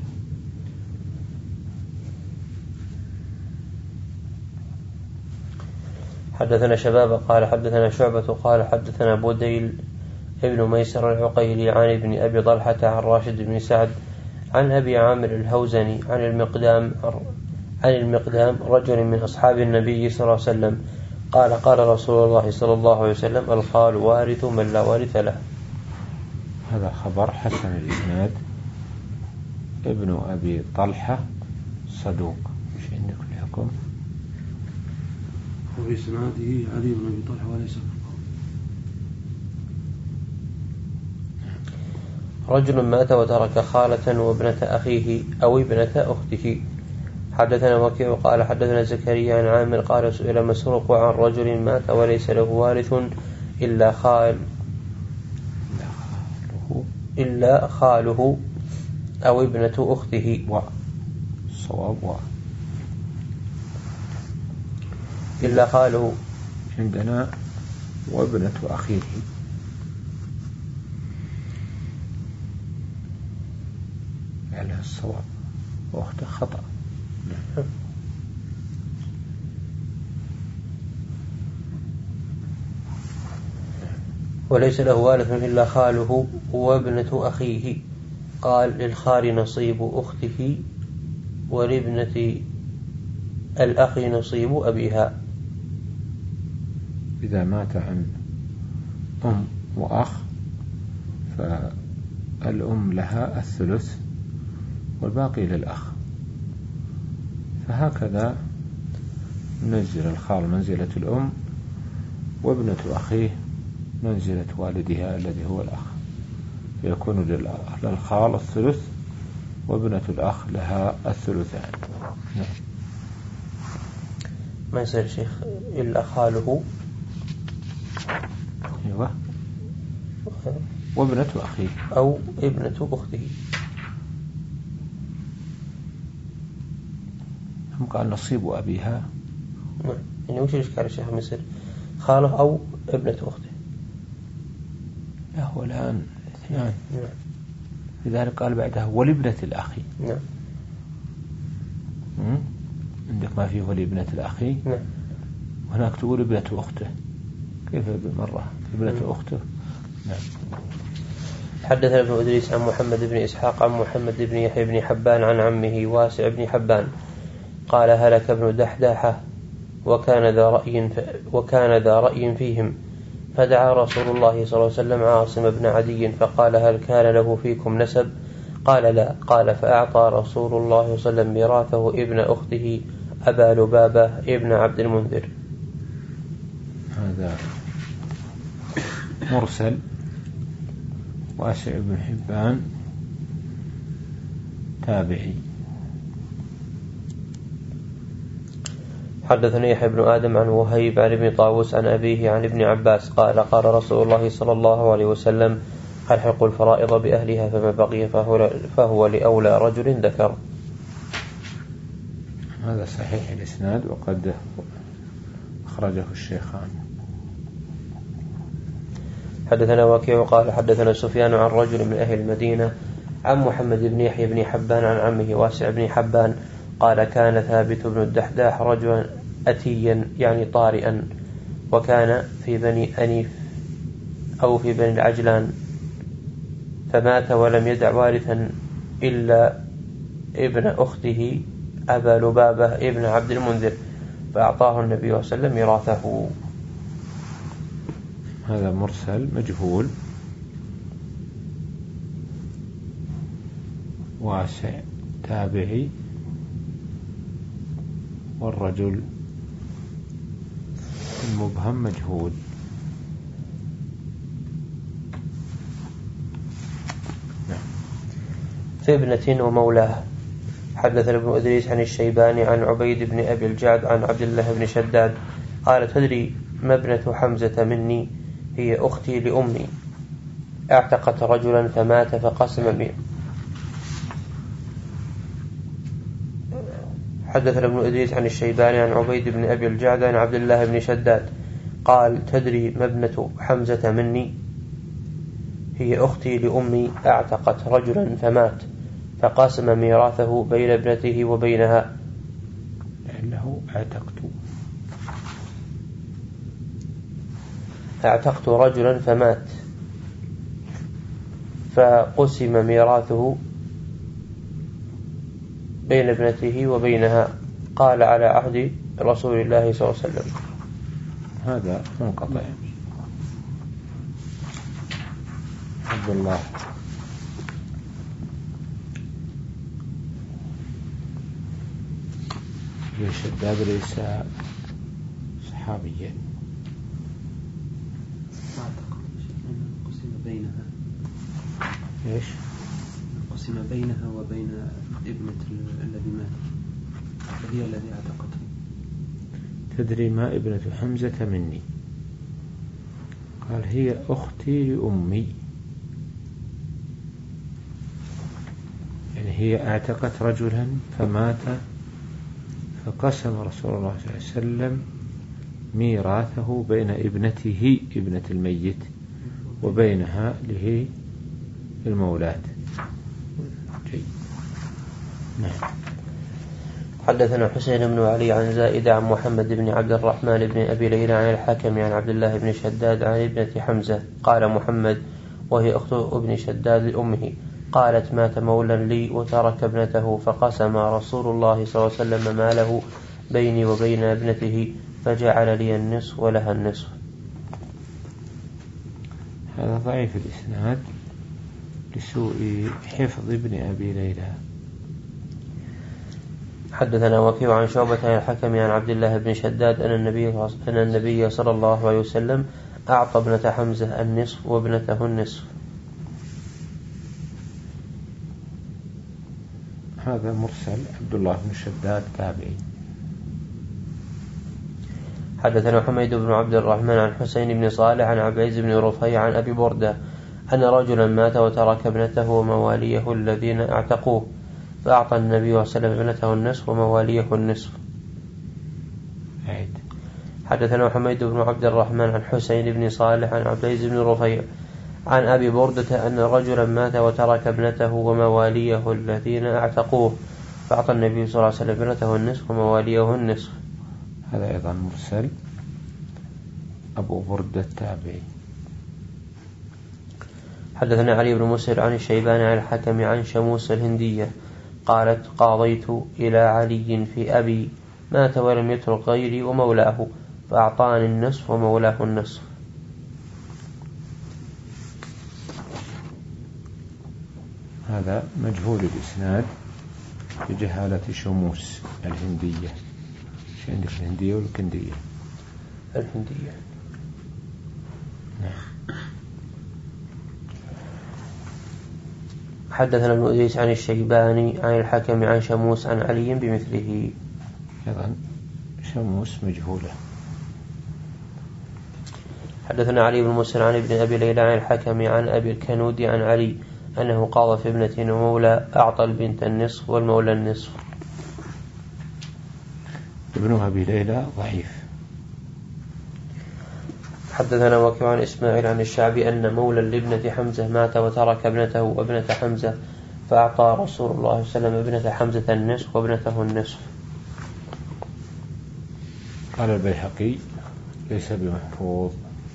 حدثنا شباب قال حدثنا شعبة قال حدثنا بوديل ابن ميسر العقيلي عن ابن أبي طلحة عن راشد بن سعد عن أبي عامر الهوزني عن المقدام عن المقدام رجل من أصحاب النبي صلى الله عليه وسلم قال: قال رسول الله صلى الله عليه وسلم: الخال وارث من لا وارث له. هذا خبر حسن الإسناد. ابن أبي طلحة صدوق. مش عندك الحكم؟ وفي سناده علي بن أبي طلحة وليس رجل مات وترك خالة وابنة أخيه أو ابنة أخته. حدثنا وكيع قال حدثنا زكريا عن عامر قال: سئل مسروق عن رجل مات وليس له وارث إلا خال إلا خاله أو ابنة أخته. والصواب و إلا خاله عندنا وابنة أخيه. على الصواب، وأخته خطأ. وليس له وارث إلا خاله وابنة أخيه. قال: للخال نصيب أخته ولابنة الأخ نصيب أبيها. إذا مات عن أم وأخ فالأم لها الثلث والباقي للأخ، فهكذا ننزل الخال منزلة الأم، وابنة أخيه منزلة والدها الذي هو الأخ، فيكون للخال الثلث وابنة الأخ لها الثلثان. ما يصير شيخ إلا خاله أيوة وابنة أخيه أو ابنة أخته. هم قال نصيب أبيها، يعني وش الإشكال يا شيخ؟ يصير خاله أو ابنة أخته. لا هو الآن اثنان، نعم. لذلك قال بعدها ولابنة الأخ. نعم. عندك ما فيه ولابنة الأخ. نعم. وهناك تقول ابنة أخته، كيف بالمرة ابنة نعم. أخته. نعم. حدثنا ابن إدريس عن محمد بن إسحاق عن محمد بن يحيى بن حبان عن عمه واسع بن حبان قال: هلك ابن دحداحة وكان ذا رأي وكان ذا رأي فيهم، فدعا رسول الله صلى الله عليه وسلم عاصم بن عدي فقال: هل كان له فيكم نسب؟ قال لا. قال فأعطى رسول الله صلى الله عليه وسلم ميراثه ابن أخته أبا لبابة ابن عبد المنذر. هذا مرسل. واسع بن حبان تابعي. حدثني يحيى بن آدم عن وهيب عن ابن طاووس عن أبيه عن ابن عباس قال قال رسول الله صلى الله عليه وسلم ألحقوا الفرائض بأهلها فما بقي فهو, فهو لأولى رجل ذكر. هذا صحيح الإسناد وقد أخرجه الشيخان. حدثنا وكيع قال حدثنا سفيان عن رجل من أهل المدينة عن محمد بن يحيى بن حبان عن عمه واسع بن حبان قال كان ثابت بن الدحداح رجلا أتيا يعني طارئا وكان في بني أنيف أو في بني العجلان فمات ولم يدع وارثا إلا ابن أخته أبا لبابة ابن عبد المنذر فأعطاه النبي صلى الله عليه وسلم ميراثه. هذا مرسل مجهول. واسع تابعي والرجل المبهم مجهول. في ابنة ومولاه. حدثنا ابن إدريس عن الشيباني عن عبيد بن أبي الجعد عن عبد الله بن شداد قال تدري ما ابنة حمزة مني هي أختي لأمي اعتقت رجلا فمات فقسم منه. حدثنا ابن إدريس عن الشيباني عن عبيد بن أبي الجعد عن عبد الله بن شداد قال تدري ما ابنة حمزة مني هي أختي لأمي اعتقت رجلا فمات فقاسم ميراثه بين ابنته وبينها لأنه اعتقت اعتقت رجلا فمات فقسم ميراثه بين ابنته وبينها قال على عهد رسول الله صلى الله عليه وسلم. هذا منقطع. عبد الله بن شداد ليس صحابيا. قسم بينها ايش؟ قسم بينها وبين ابنة الذي مات وهي الذي اعتقته. تدري ما ابنة حمزة مني قال هي أختي لأمي يعني هي اعتقت رجلا فمات فقسم رسول الله صلى الله عليه وسلم ميراثه بين ابنته ابنة الميت وبينها له المولاة. جيد. نعم. حدثنا حسين بن علي عن زائد عن محمد بن عبد الرحمن بن أبي ليلى عن الحكم عن عبد الله بن شداد عن ابنة حمزة قال محمد وهي أخت ابن شداد لأمه قالت مات مولا لي وترك ابنته فقسم رسول الله صلى الله عليه وسلم ماله بيني وبين ابنته فجعل لي النصف ولها النصف. هذا ضعيف الإسناد لسوء حفظ ابن أبي ليلى. حدثنا وكيع عن شعبة عن الحكم عن عبد الله بن شداد أن النبي أن النبي صلى الله عليه وسلم أعطى ابنة حمزة النصف وابنته النصف. هذا مرسل. عبد الله بن شداد تابعي. حدثنا حميد بن عبد الرحمن عن حسين بن صالح عن عبد العزيز بن رفيع عن أبي بردة أن رجلا مات وترك ابنته ومواليه الذين اعتقوه فأعطى النبي صلى الله عليه وسلم ابنته النصف ومواليه النصف. عيد. حدثنا حميد بن عبد الرحمن عن حسين بن صالح عن عبد العزيز بن رفيع عن أبي بردة أن رجلا مات وترك ابنته ومواليه الذين اعتقوه فأعطى النبي صلى الله عليه وسلم ابنته النصف ومواليه النصف. هذا أيضا مرسل. أبو بردة التابعي. حدثنا علي بن مسهر عن الشيباني عن الحكم عن شموس الهندية قالت قاضيت إلى علي في أبي مات ولم يترك غيري ومولاه فأعطاني النصف ومولاه النصف. هذا مجهول الإسناد بجهالة شموس الهندية. شو عندك الهندية والكندية؟ الهندية. نعم. حدثنا ابن أدريس عن الشيباني عن الحكم عن شموس عن علي بمثله. أيضا شموس مجهولة. حدثنا علي بن مسلم عن ابن أبي ليلى عن الحكم عن أبي الكنودي عن علي أنه قاضى في ابنة ومولى أعطى البنت النصف والمولى النصف. ابن أبي ليلى ضعيف. حدثنا وكيع عن إسماعيل عن الشعبي أن مولى لابنة حمزة مات وترك ابنته وابنة حمزة فأعطى رسول الله صلى الله عليه وسلم ابنة حمزة النصف وابنته النصف. قال البيهقي ليس بمحفوظ.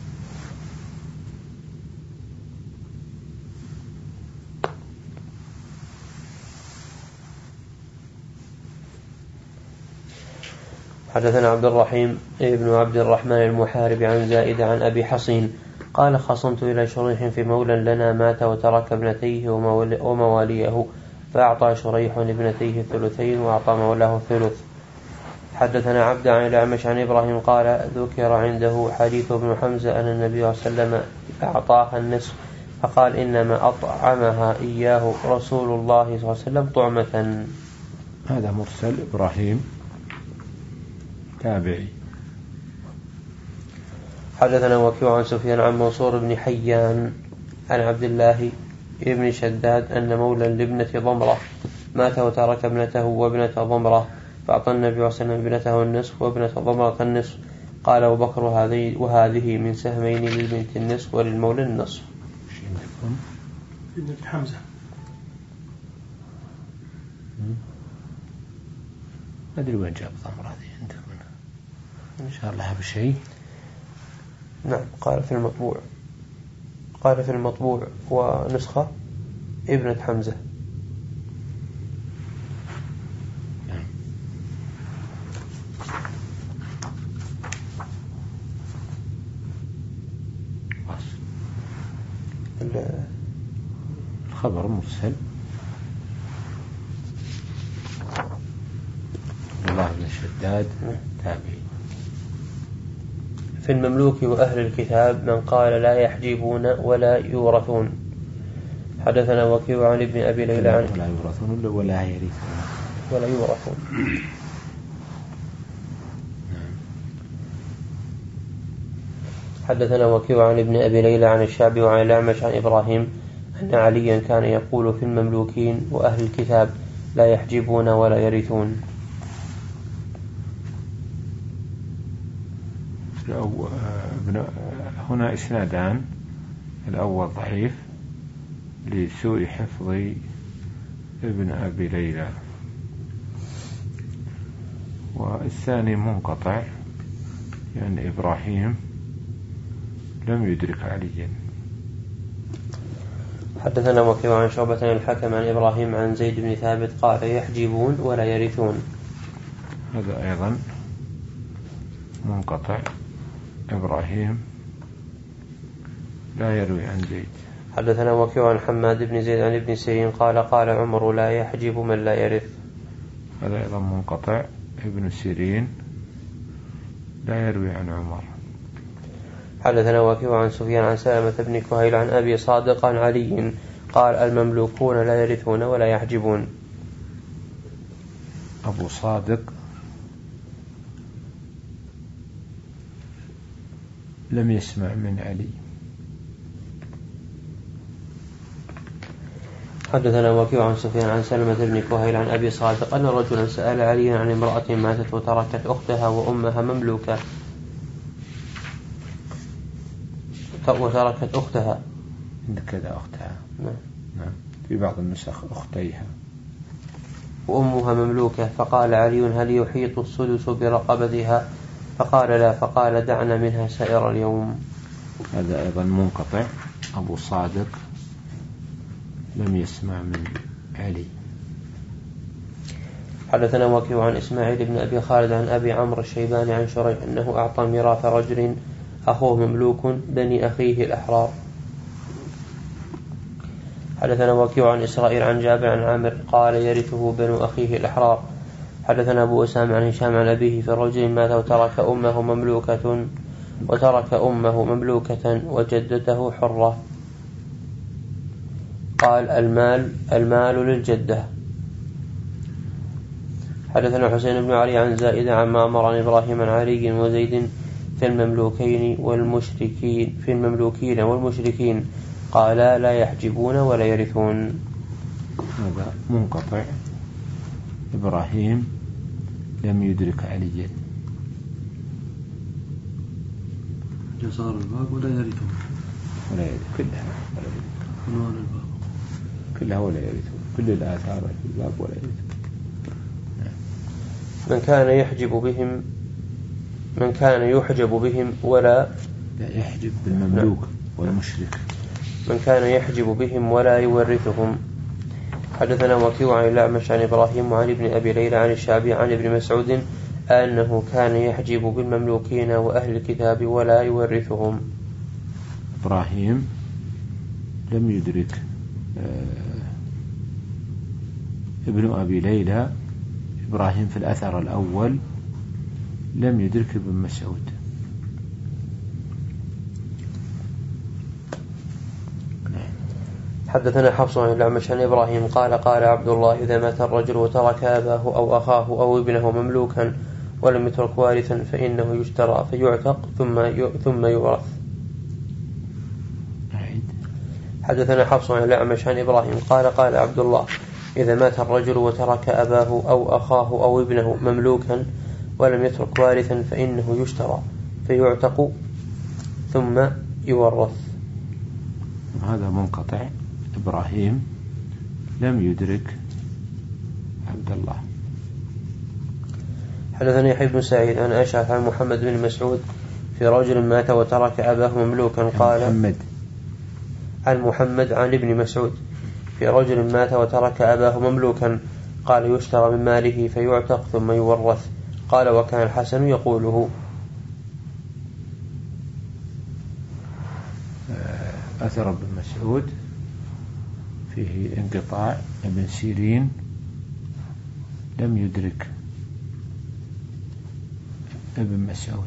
حدثنا عبد الرحيم ابن عبد الرحمن المحارب عن زائد عن أبي حصين قال خصمت إلى شريح في مولى لنا مات وترك ابنتيه ومواليه فأعطى شريح لابنتيه الثلثين وأعطى مولاه الثلث. حدثنا عبد عن الأعمش عن إبراهيم قال ذكر عنده حديث ابن حمزة أن النبي صلى الله عليه وسلم أعطاها النصف فقال إنما أطعمها إياه رسول الله صلى الله عليه وسلم طعمة. هذا مرسل إبراهيم تابعي. حدثنا وكيع عن سفيان عن منصور بن حيان عن عبد الله بن شداد أن مولى لابنة ضمرة مات وترك ابنته وابنة ضمرة فأعطى النبي صلى الله عليه وسلم ابنته النصف وابنة ضمرة النصف. قال أبو بكر هذه وهذه من سهمين للبنت النصف وللمولى النصف. ابنة حمزة ما أدري وين جاب ضمرة هذه عندكم إن شاء الله بشيء. نعم قال في المطبوع قال في المطبوع ونسخة ابنة حمزة. نعم. الخبر مرسل. الله بن شداد تابعي. في المملوك وأهل الكتاب من قال لا يحجبون ولا يورثون. حدثنا وكيع عن ابن أبي ليلى عن ولا يورثون ولا يرثون ولا يورثون. حدثنا وكيع عن ابن أبي ليلى عن الشعبي وعن الأعمش عن إبراهيم أن عليا كان يقول في المملوكين وأهل الكتاب لا يحجبون ولا يرثون. هنا إسنادان، الأول ضعيف لسوء حفظ ابن أبي ليلى، والثاني منقطع يعني إبراهيم لم يدرك عليا. حدثنا وكيع عن شعبة الحكم عن إبراهيم عن زيد بن ثابت قال يحجبون ولا يرثون. هذا أيضا منقطع، إبراهيم لا يروي عن زيد. حدثنا وكيع عن حماد بن زيد عن ابن سيرين قال قال عمر لا يحجب من لا يرث. هذا أيضا منقطع، ابن سيرين لا يروي عن عمر. حدثنا وكيع عن سفيان عن سلمة بن كهيل عن أبي صادق عن علي قال المملوكون لا يرثون ولا يحجبون. أبو صادق لم يسمع من علي. حدثنا وكيع عن سفيان عن سلمة بن كهيل عن أبي صادق أن رجلا سأل علي عن امرأة ماتت وتركت أختها وأمها مملوكة وتركت أختها. عندك كذا أختها؟ نعم. نعم. في بعض النسخ أختيها. وأمها مملوكة. فقال علي هل يحيط السدس برقبتها؟ فقال لا. فقال دعنا منها سائر اليوم. هذا أيضا منقطع، أبو صادق لم يسمع من علي. حدثنا وكيع عن إسماعيل بن أبي خالد عن أبي عمرو الشيباني عن شريح أنه أعطى ميراث رجل أخوه مملوك بني أخيه الأحرار. حدثنا وكيع عن إسرائيل عن جابر عن عامر قال يرثه بنو أخيه الأحرار. حدثنا أبو أسامة عن هشام عن أبيه في الرجل مات وترك أمه مملوكة وترك أمه مملوكة وجدته حرة. قال المال المال للجدة. حدثنا حسين بن علي عن زائدة عن معمر عن إبراهيم عن علي وزيد في المملوكين والمشركين في المملوكين والمشركين قال لا يحجبون ولا يرثون. هذا منقطع. إبراهيم لم يدرك عليا جزار الباب ولا يرثون ولا يرث كلها ولا يرث عنوان الباب كلها ولا يرثون كل الآثار في الباب ولا يرثون. من كان يحجب بهم من كان يحجب بهم ولا لا يحجب بالمملوك والمشرك. من كان يحجب بهم ولا يورثهم. حدثنا وكيع عن الأعمش عن إبراهيم وعن ابن أبي ليلى عن الشعبي عن ابن مسعود أنه كان يحجب بالمملوكين وأهل الكتاب ولا يورثهم. إبراهيم لم يدرك آه ابن أبي ليلى إبراهيم في الأثر الأول لم يدرك ابن مسعود. حدثنا حفص عن الأعمش عن إبراهيم قال قال عبد الله إذا مات الرجل وترك أباه أو أخاه أو ابنه مملوكا ولم يترك وارثا فإنه يشترى فيعتق ثم ثم يورث. حدثنا حفص عن الأعمش عن إبراهيم قال قال عبد الله إذا مات الرجل وترك أباه أو أخاه أو ابنه مملوكا ولم يترك وارثا فإنه يشترى فيعتق ثم يورث. هذا منقطع. إبراهيم لم يدرك عبد الله. حدثني يحيى بن سعيد عن أشعث عن محمد بن مسعود في رجل مات وترك أباه مملوكا قال محمد عن محمد عن ابن مسعود في رجل مات وترك أباه مملوكا قال يشترى من ماله فيعتق ثم يورث. قال وكان الحسن يقوله. أثر ابن مسعود فيه انقطاع. ابن سيرين لم يدرك ابن مسعود.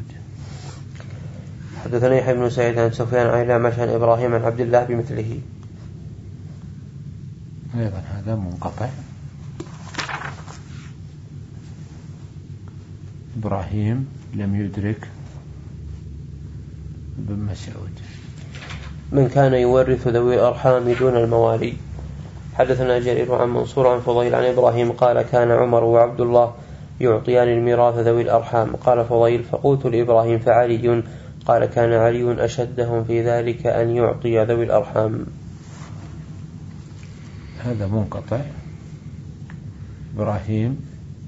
حدثنا يحيى بن سعيد عن سفيان عن الأعمش عن إبراهيم عن عبد الله بمثله. أيضا هذا منقطع. إبراهيم لم يدرك ابن مسعود. من كان يورث ذوي الأرحام دون الموالي. حدثنا جرير عن منصور عن فضيل عن إبراهيم قال كان عمر وعبد الله يعطيان الميراث ذوي الأرحام. قال فضيل فقلت لإبراهيم فعلي. قال كان علي أشدهم في ذلك أن يعطي ذوي الأرحام. هذا منقطع. إبراهيم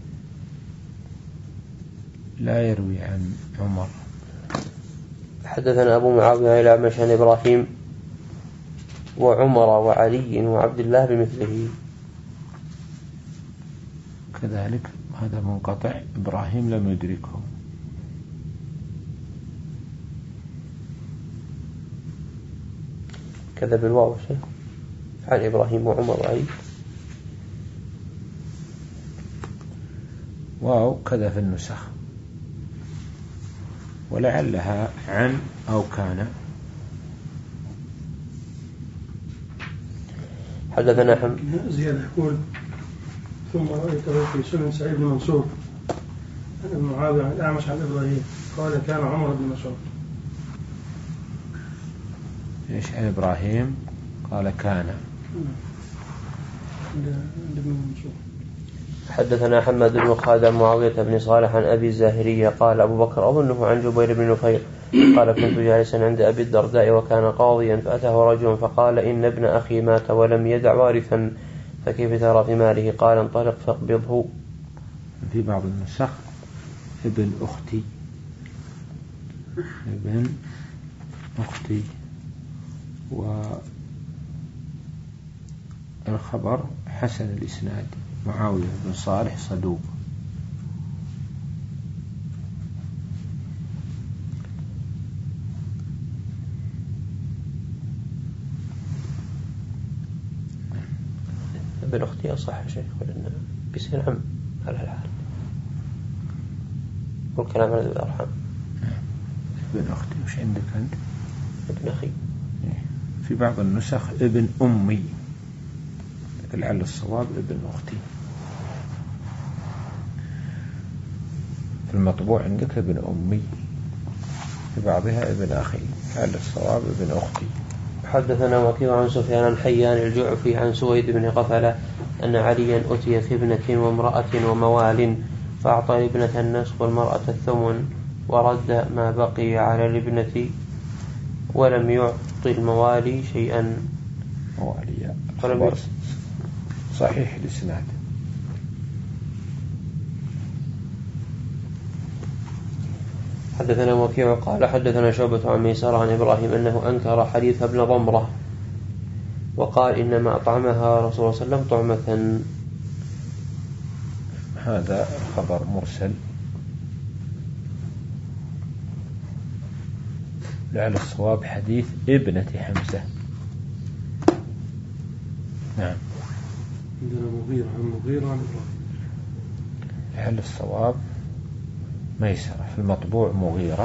لا يروي عن عمر. حدثنا أبو معاوية إلى أعمش عن إبراهيم وعمر وعلي وعبد الله بمثله. كذلك هذا منقطع. إبراهيم لم يدركه. كذا بالواو شيء عن إبراهيم وعمر وعلي واو كذا في النسخ ولعلها عن أو كان. حدثنا حم زيادة يقول ثم رأيته في سنن سعيد بن منصور عن ابن معاوية عن الأعمش عن إبراهيم قال كان عمر بن مسعود. إيش عن إبراهيم قال كان عند ابن منصور. حدثنا حماد بن خالد معاوية بن صالح عن أبي الزاهرية قال أبو بكر أظنه عن جبير بن نفير قال كنت جالسا عند أبي الدرداء وكان قاضيا فأتاه رجل فقال إن ابن أخي مات ولم يدع وارثا فكيف ترى في ماله؟ قال انطلق فاقبضه. في بعض النسخ ابن أختي ابن أختي والخبر حسن الإسناد. معاوية بن صالح صدوق. ابن أختي أصح يا شيخ، لأن بيصير عم على الحال والكلام على ذوي الأرحام. ابن أختي وش عندك أنت؟ ابن أخي. في بعض النسخ ابن أمي، لعل الصواب ابن أختي. في المطبوع عندك ابن أمي، في بعضها ابن أخي، لعل الصواب ابن أختي. حدثنا وكيع عن سفيان عن حيان الجعفي عن سويد بن غفلة أن عليا أتي في ابنة وامرأة وموال فأعطى ابنة النصف والمرأة الثمن ورد ما بقي على الابنة ولم يعطي الموالي شيئا. موالي خبر صحيح الإسناد. حدثنا وكيع قال حدثنا شعبة عن ميسر عن إبراهيم أنه أنكر حديث ابن ضمرة وقال إنما أطعمها رسول الله صلى الله عليه وسلم طعمة. هذا خبر مرسل، لعل الصواب حديث ابنة حمزة. نعم. عندنا مغيرة عن مغيرة عن إبراهيم. لعل الصواب ميسرة، في المطبوع مغيرة،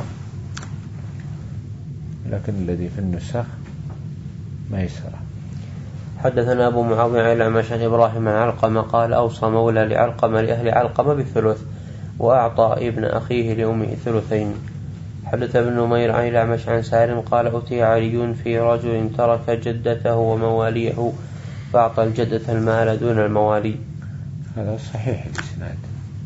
لكن الذي في النسخ ميسرة. حدثنا أبو معاوية عن الأعمش عن إبراهيم عن علقمة قال أوصى مولى لعلقمة لأهل علقمة بالثلث وأعطى ابن أخيه لأمه الثلثين. حدث ابن نمير عن الأعمش عن سالم قال أتي علي في رجل ترك جدته ومواليه فأعطى الجدة المال دون الموالي. هذا صحيح الإسناد.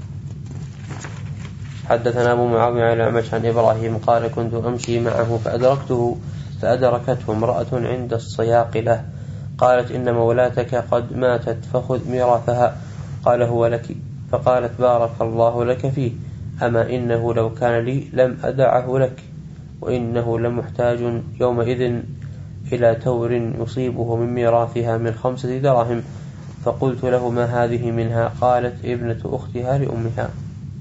حدثنا أبو معاوية عن الأعمش عن إبراهيم قال كنت أمشي معه فأدركته فأدركته امرأة عند الصياقلة قالت إن مولاتك قد ماتت فخذ ميراثها، قال هو لك، فقالت بارك الله لك فيه، أما إنه لو كان لي لم أدعه لك، وإنه لمحتاج يومئذ إلى تور يصيبه من ميراثها من خمسة دراهم. فقلت له ما هذه منها؟ قالت ابنة أختها لأمها.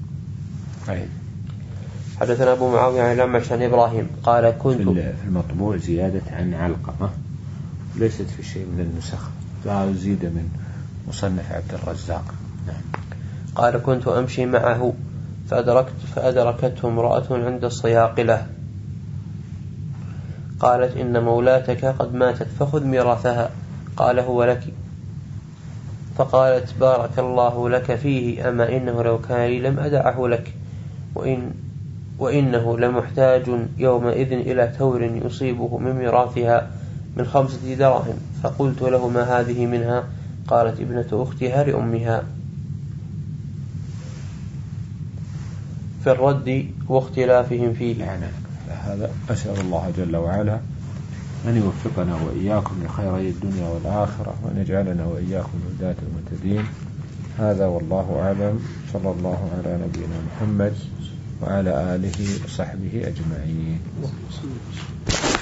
حدثنا أبو معاوية عن الأعمش عن إبراهيم قال كنت في المطبوع زيادة عن علقمة ليست في شيء من النسخ، لا زيد من مصنف عبد الرزاق. نعم. قال كنت أمشي معه فأدركت فأدركته امرأة عند الصياقلة قالت إن مولاتك قد ماتت فخذ ميراثها، قال هو لك، فقالت بارك الله لك فيه، أما إنه لو كان لي لم أدعه لك، وإن وإنه لمحتاج يومئذ إلى تور يصيبه من ميراثها من خمسة دراهم. فقلت له ما هذه منها؟ قالت ابنة أختها لأمها. في الرد واختلافهم فيه. يعني هذا أسأل الله جل وعلا أن يوفقنا وإياكم لخيري الدنيا والآخرة، وأن يجعلنا وإياكم هداة المهتدين. هذا والله أعلم، صلى الله على نبينا محمد وعلى آله وصحبه أجمعين.